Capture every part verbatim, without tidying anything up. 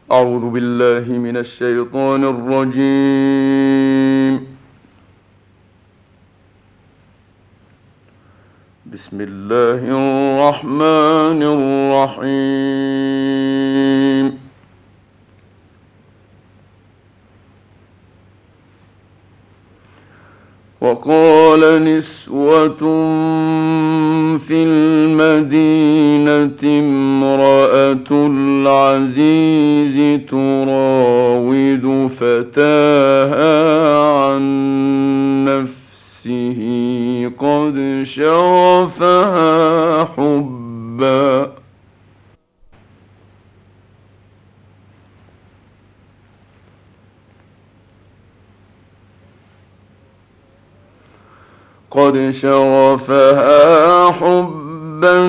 أعوذ بالله من الشيطان الرجيم. بسم الله الرحمن الرحيم. وقال نسوة في المدينة امرأة العزيز تراود فتاها عن نفسه قد شغفها حبا قد شغفها حبا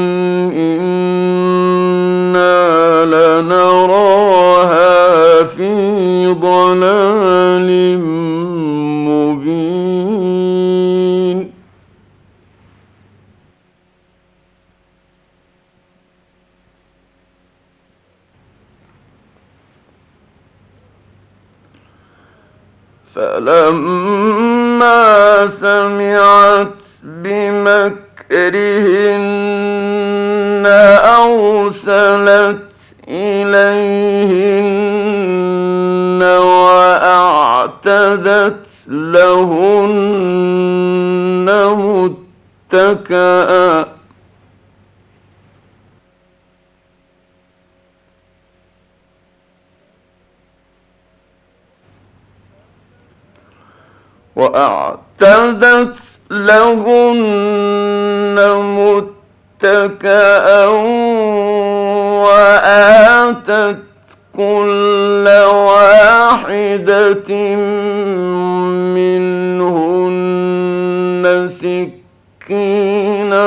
إنا لنراها في ضلال مبين. فلما سمعت بمكرهن أرسلت إليهن وأعتدت لهن متكئا وأعتدت لهن متكئا وآتت كل واحدة منهن سكينا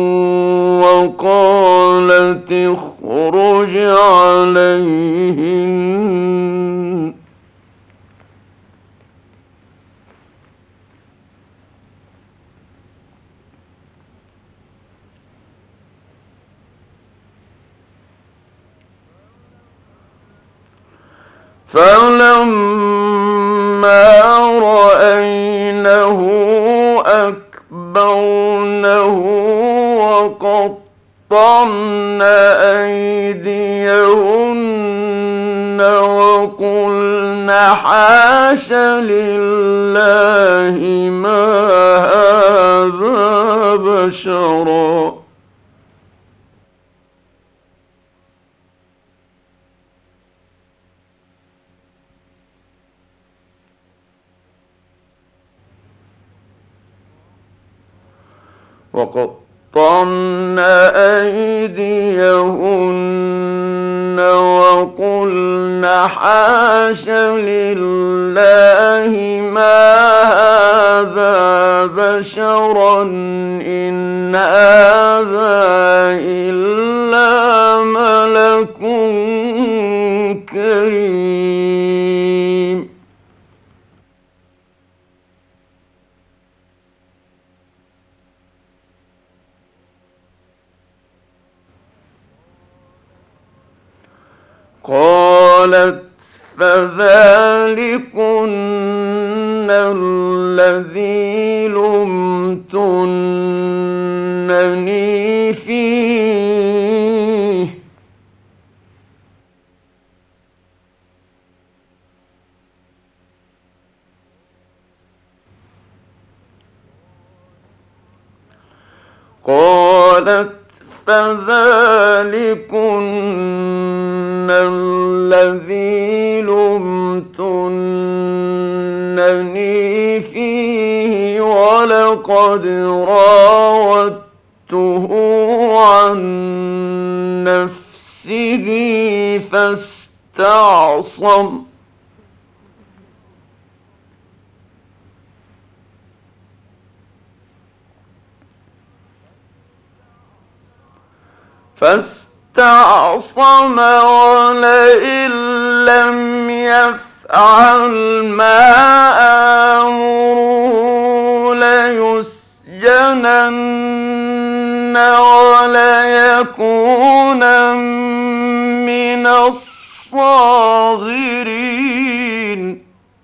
وقالت اخرج عليهن. فلما رأينه أكبرنه وقطعن أيديهن وقلن حاش لله ما هذا بشرا وقطعن أيديهن وقلن حاش لله ما هذا بشرا إن هذا إلا ملك كريم. قالت فذلكن الذي لمتنني فيه قالت فذلكن الذي لمتنني فيه ولقد راودته عن نفسه فاستعصم فاستعصم ولئن لم يفعل ما آمره ليسجنن وليكونن من الصاغرين. الصاغرين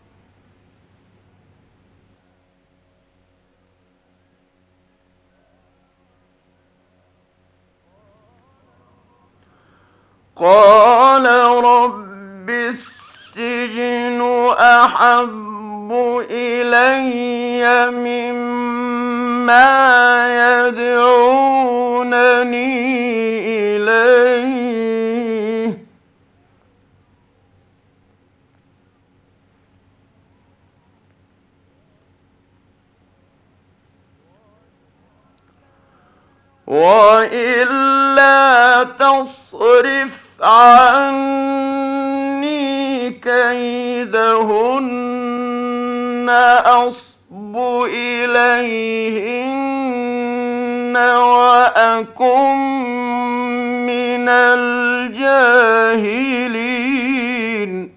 قال رب السجن أحب إلي مما يدعونني إليه وإلا تصرف عني كيدهن أصب إليهن وأكن من الجاهلين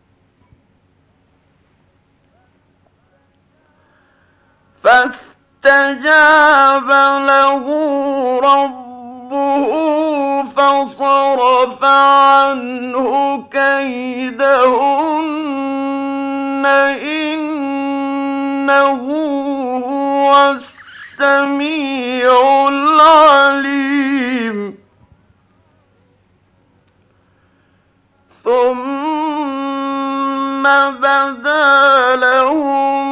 فاستجاب له ربه فصرف عنه كيدهن إنه هو السميع العليم ثم بدا لهم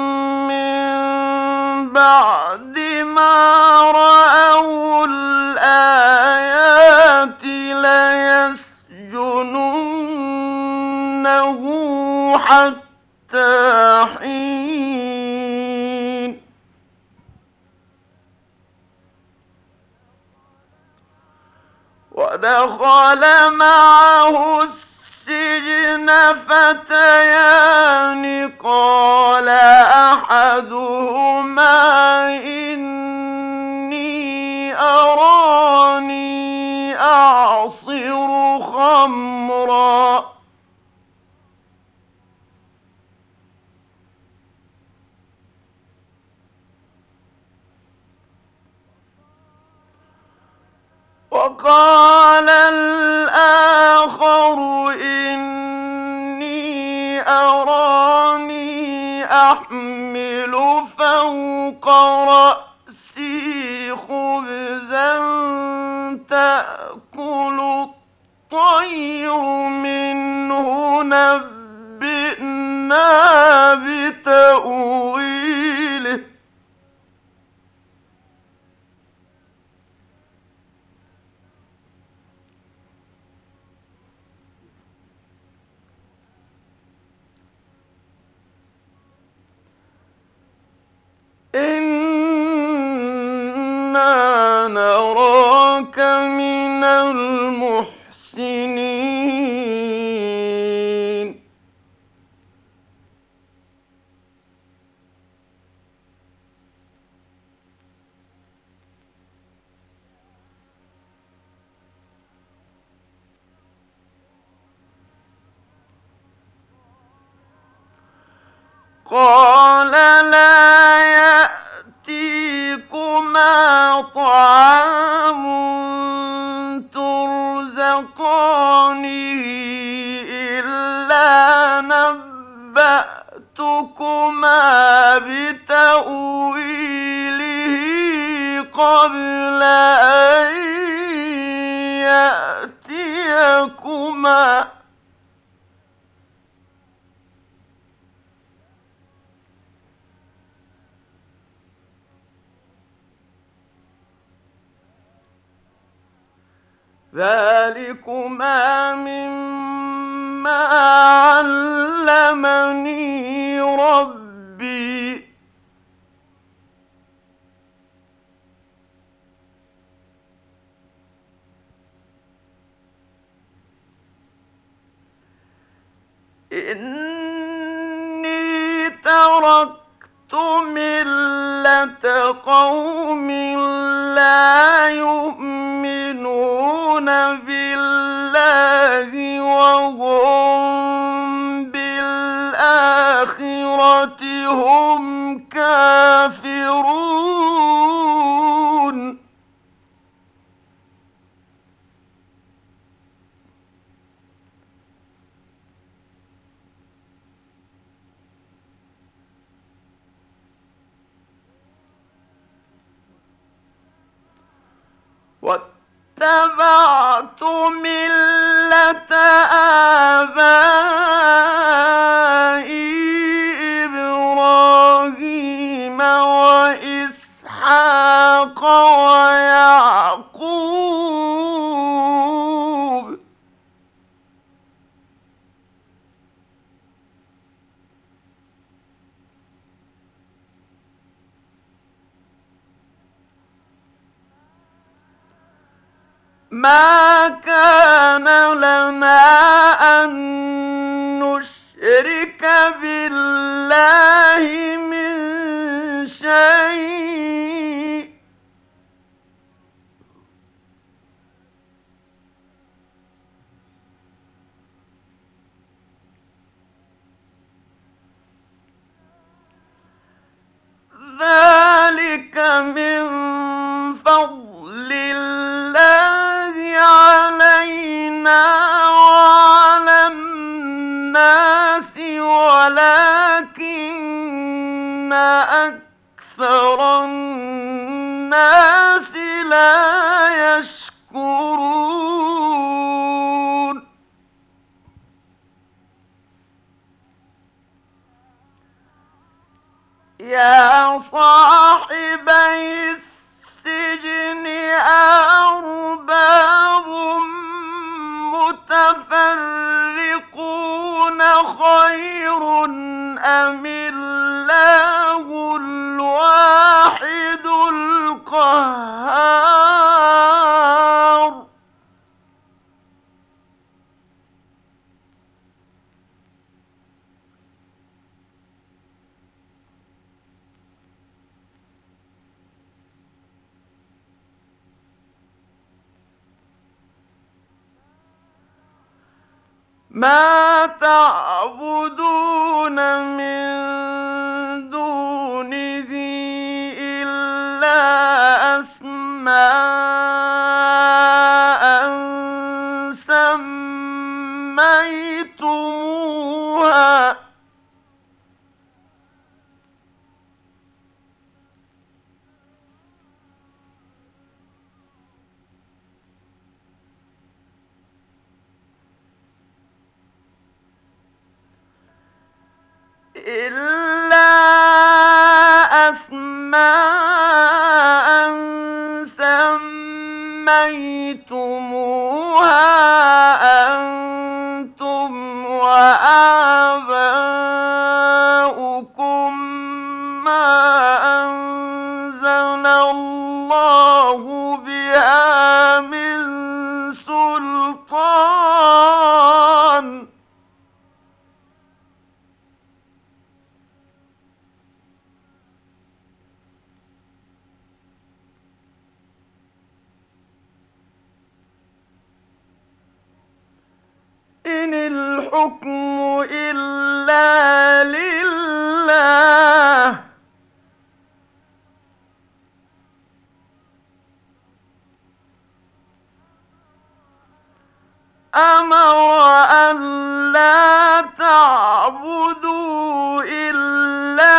بعد ما رأوا الآيات ليسجننه حتى حين ودخل معه السجن فتيان قال أحدهما إني أراني أعصر خمرا وقال الآخر إني أراني أحمل فوق رأسي خبزا تأكل الطير منه نبئنا بتأويله إنا نراك من المحسنين قال لا يأتيكما طعام ترزقانه إلا نبأتكما بتأويله قبل أن يأتيكما ذلكما مما علمني ربي إني تركت ملة قوم لا يؤمنون بالله وهم بالآخرة هم كافرون اتبعت ملة آبائي إبراهيم وإسحاق ويعقوب ما كان لنا أن نشرك بالله من شيء ذلك من فضل الله علينا وعلى الناس ولكن أكثر الناس لا يشكرون يا صاحبي السجن أرباب متفرقون خير أم الله الواحد القهار ما تعبدون من دونه إلا أسماء سميتموها إلا أسماء سميتموها أنتم وآباؤكم ما أنزل الله بها من سلطان إن الحكم إلا لله أمر أن لا تعبدوا إلا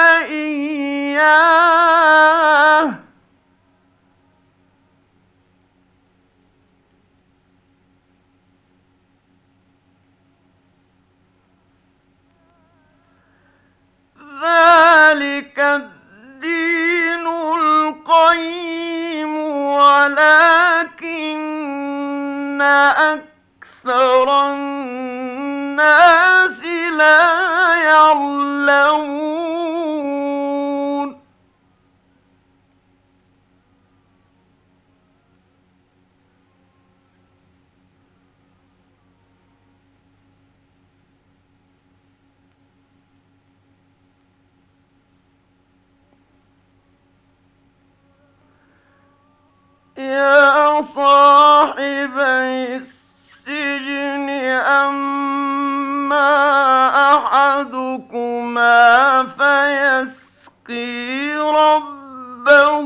إياه ذلك الدين القيم ولكن أكثر الناس لا يعلمون يا صاحبي السجن أما أحدكما فيسقي ربه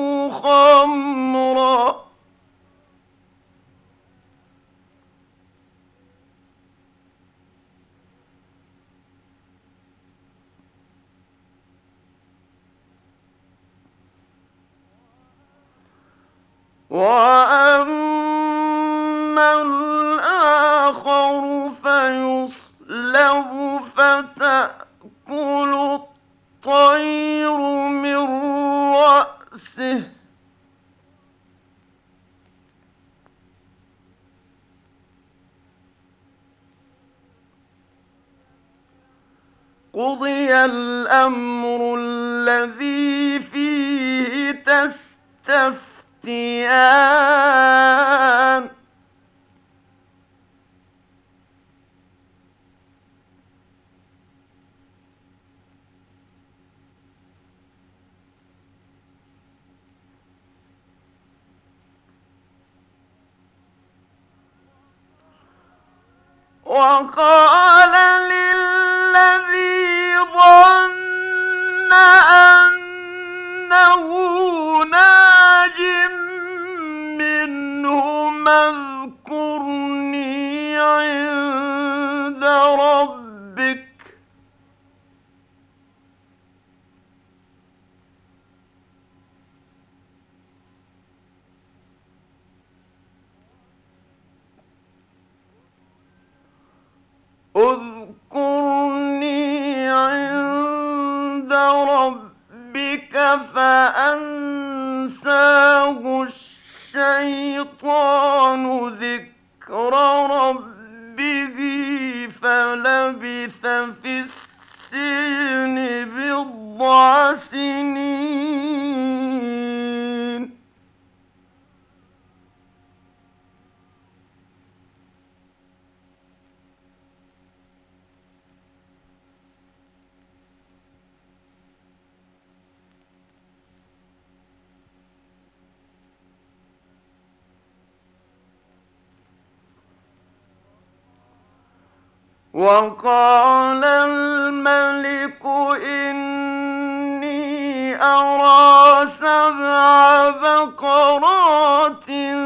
خمرا وأما قُضِيَ الْأَمْرُ الَّذِي فِيهِ تَسْتَفْتِيَانِ وَقَالَ لِلَّذِي ظَنَّ أَنَّهُ نَاجٍ مِّنْهُمَا اذْكُرْنِي عِندَ رَبِّكَ اذْكُرْنِي عِندَ رَبِّكَ فَأَنسَاهُ الشَّيْطَانُ ذِكْرَ رَبِّهِ فَلَبِثَ فِي السِّجْنِ بِضْعَ سِنِينَ وَقَالَ الْمَلِكُ إِنِّي أَرَىٰ سَبْعَ بَقَرَاتٍ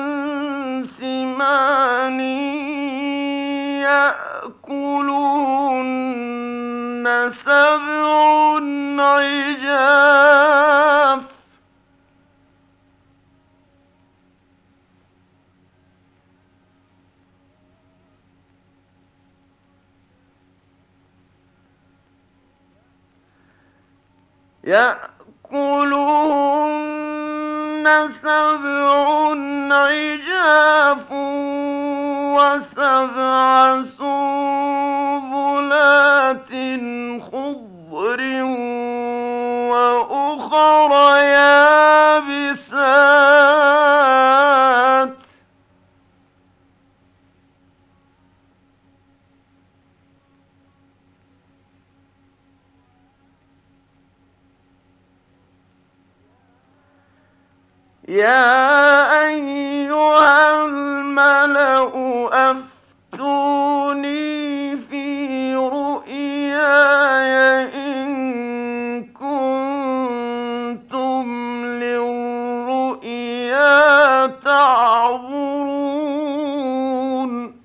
سِمَانٍ يَأْكُلُهُنَّ سَبْعٌ عِجَافٌ يَأْكُلُهُنَّ سَبْعٌ عِجَافٌ وَسَبْعَ سُنبُلَاتٍ خُضْرٍ وَأُخَرَ يَابِسَاتٍ يَا أَيُّهَا الْمَلَأُ أَفْتُونِي فِي رُؤْيَايَ إِن كُنتُمْ لِلرُّؤْيَا تَعْبُرُونَ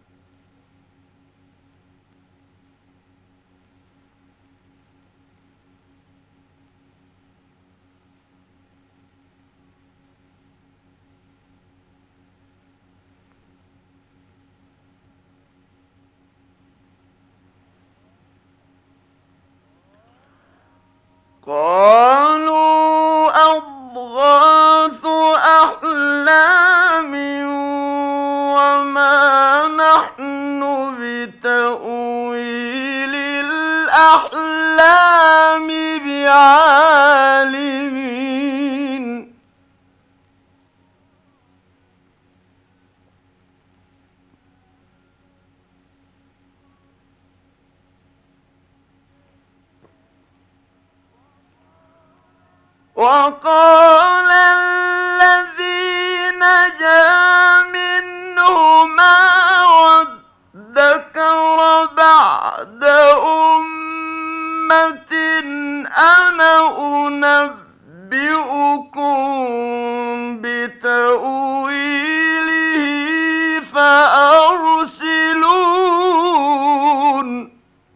قَالُوا أَضْغَاثُ أَحْلَامٍ وَمَا نَحْنُ بِتَأْوِيلِ الْأَحْلَامِ بِعَالِمِينَ وَقَالَ الَّذِي نَجَا مِنْهُمَا وَادَّكَرَ بَعْدَ أُمَّةٍ أَنَا أُنَبِّئُكُم بِتَأْوِيلِهِ فَأَرْسِلُونِ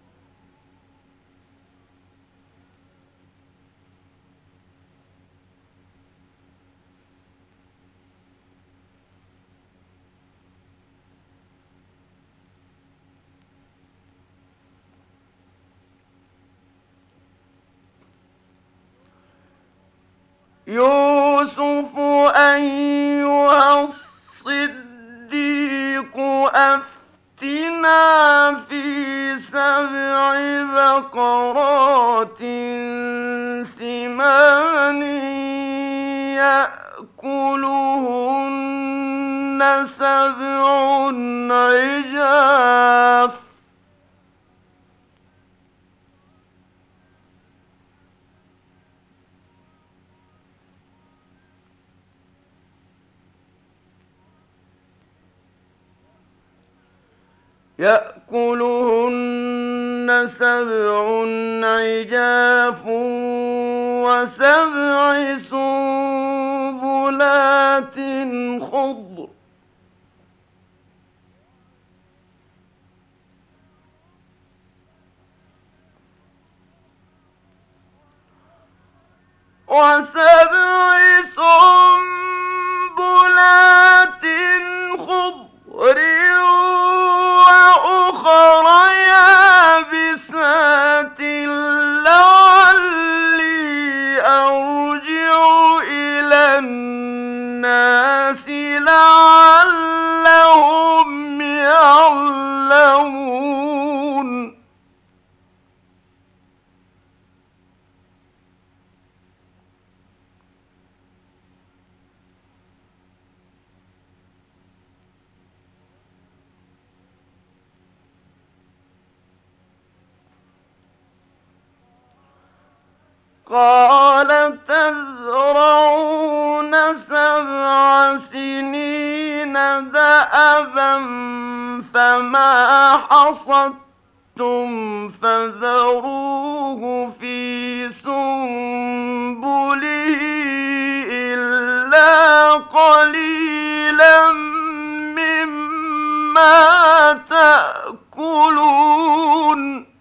يُوسُفُ أَيُّهَا الصِّدِّيقُ أَفْتِنَا في سبع بقرات سمان يأكلهن سبع عجاف يأكلهن سبع عجاف وسبع سنبلات خضر وسبع سنبلات خضر وأخر يابسات لعلي أرجع إلى الناس لعلهم يعلمون قال تزرعون سبع سنين دأبا فما حصدتم فذروه في سنبله إلا قليلا مما تأكلون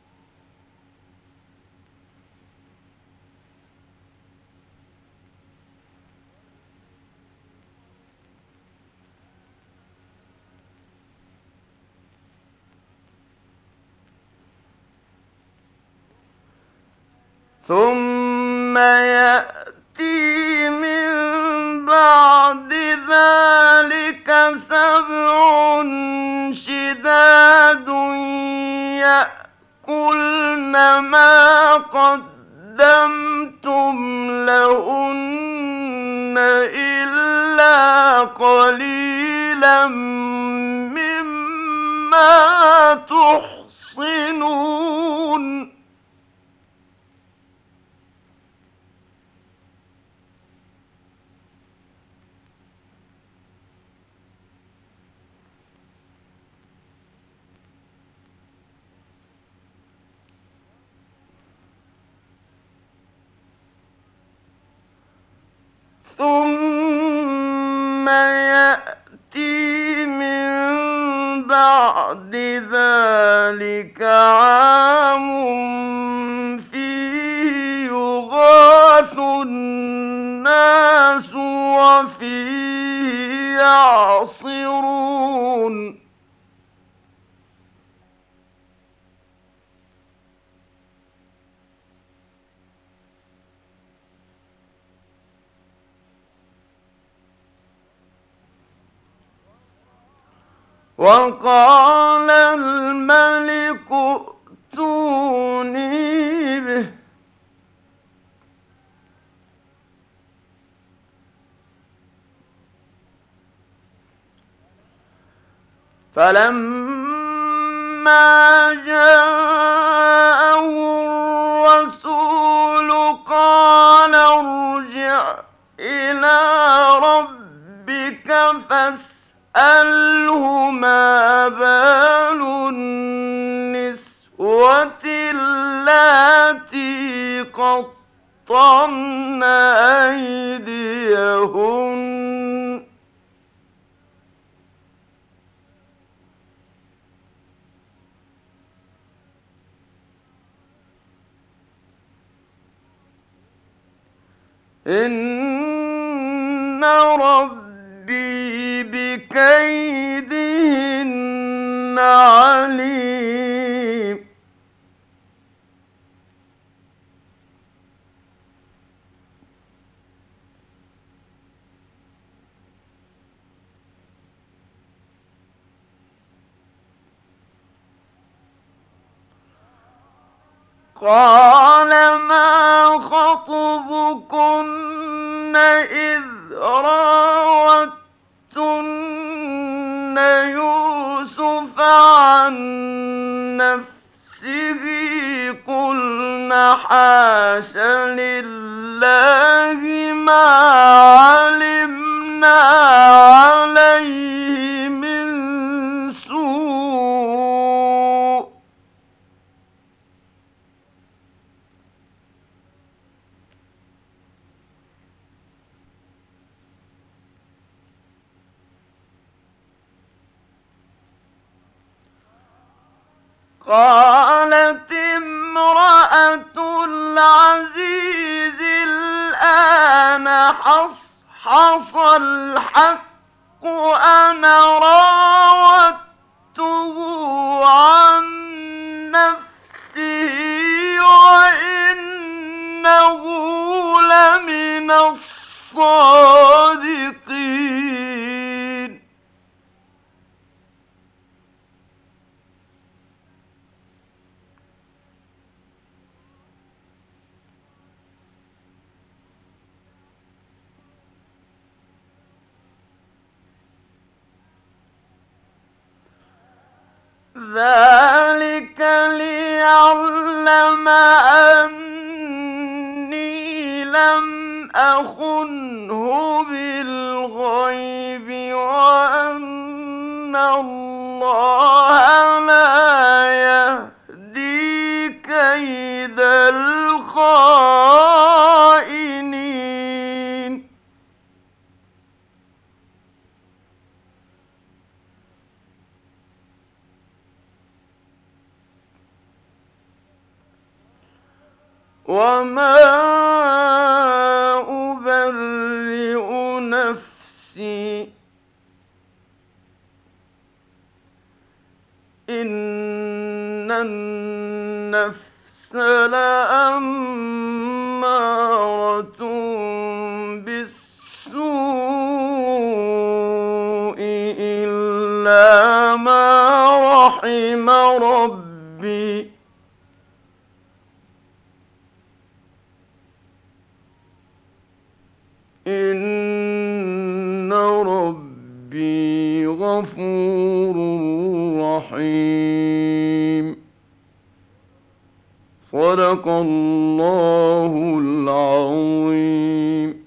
ثم يأتي من بعد ذلك سبع شداد يأكلن ما قدمتم لهن إلا قليلا مما تحصنون ثم يأتي من بعد ذلك عام فيه يغاث الناس وفيه يعصرون وقال الملك ائتوني به فلما جاءه الرسول قال ارجع إلى ربك فاسأله ما بال النسوة اللاتي قطعن أيديهن إن ربي بكيدهن عليم قال ما خطبكن إذ راوتن يوسف عن نفسه قلن حاش لله ما علمنا عليه من سوء قالت امرأة العزيز الآن حصحص الحق أنا راودته عن نفسه وإنه لمن الصادقين ذلك ليعلم أني لم أخنه بالغيب وأن الله لا يهدي كيد الخائنين وما أبرئ نفسي إن النفس لأمارة بالسوء إلا ما رحم ربي إن ربي غفور رحيم. صدق الله العظيم.